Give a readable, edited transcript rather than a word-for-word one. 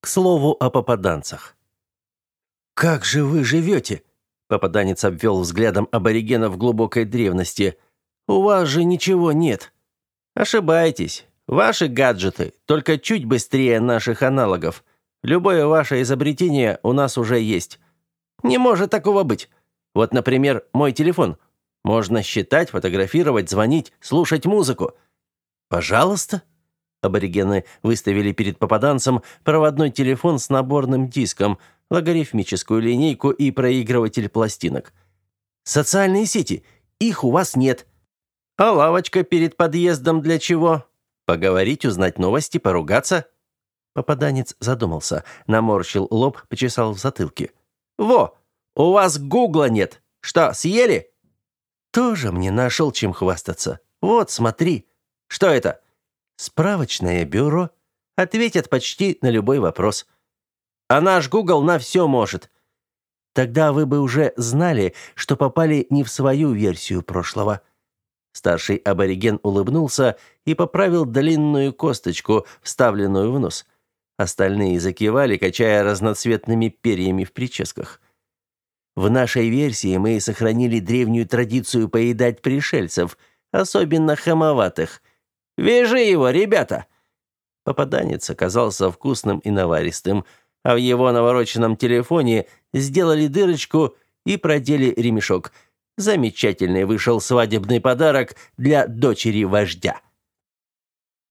слову о попаданцах. «Как же вы живете?» — попаданец обвел взглядом аборигенов глубокой древности. «У вас же ничего нет». «Ошибаетесь. Ваши гаджеты только чуть быстрее наших аналогов. Любое ваше изобретение у нас уже есть. Не может такого быть. Вот, например, мой телефон. Можно считать, фотографировать, звонить, слушать музыку». «Пожалуйста». Аборигены выставили перед попаданцем проводной телефон с наборным диском, логарифмическую линейку и проигрыватель пластинок. «Социальные сети. Их у вас нет». «А лавочка перед подъездом для чего? Поговорить, узнать новости, поругаться?» Попаданец задумался, наморщил лоб, почесал в затылке. «Во! У вас Гугла нет. Что, съели?» «Тоже мне нашел чем хвастаться. Вот, смотри». «Что это?» «Справочное бюро. Ответят почти на любой вопрос». «А наш Гугл на все может». «Тогда вы бы уже знали, что попали не в свою версию прошлого». Старший абориген улыбнулся и поправил длинную косточку, вставленную в нос. Остальные закивали, качая разноцветными перьями в прическах. В нашей версии мы сохранили древнюю традицию поедать пришельцев, особенно хамоватых. «Вяжи его, ребята!» Попаданец оказался вкусным и наваристым, а в его навороченном телефоне сделали дырочку и продели ремешок. Замечательный вышел свадебный подарок для дочери вождя.